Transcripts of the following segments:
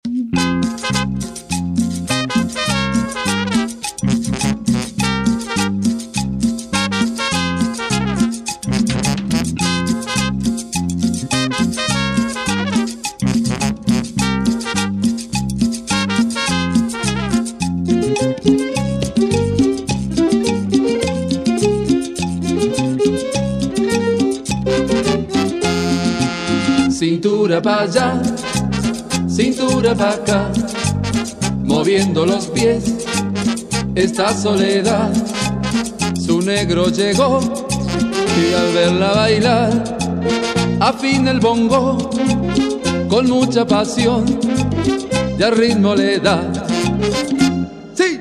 Cintura para allá, cintura para acá, moviendo los pies, esta soledad. Su negro llegó y al verla bailar, afina el bongo con mucha pasión y al ritmo le da. ¡Sí!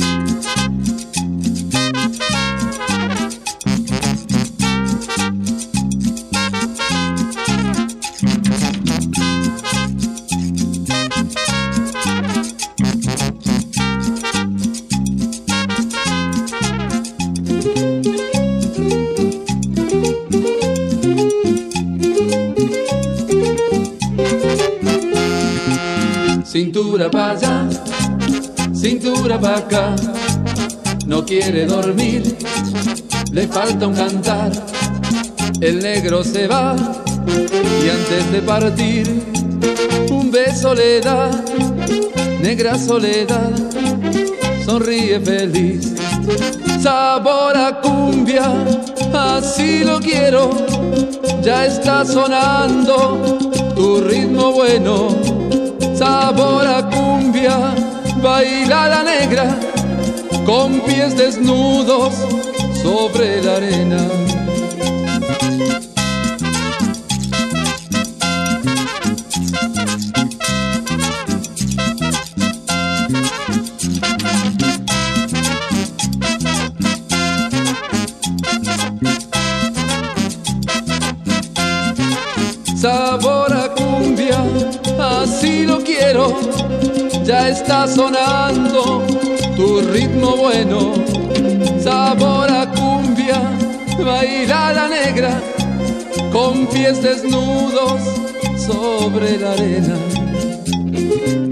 Cintura para allá, cintura para acá, no quiere dormir, le falta un cantar. El negro se va y antes de partir un beso le da. Negra soledad, sonríe feliz. Sabor a cumbia, así lo quiero. Ya está sonando tu ritmo bueno. Sabor a cumbia, baila la negra con pies desnudos sobre la arena. Sabor a cumbia, así lo quiero. Ya está sonando tu ritmo bueno. Sabor a cumbia, baila la negra con pies desnudos sobre la arena.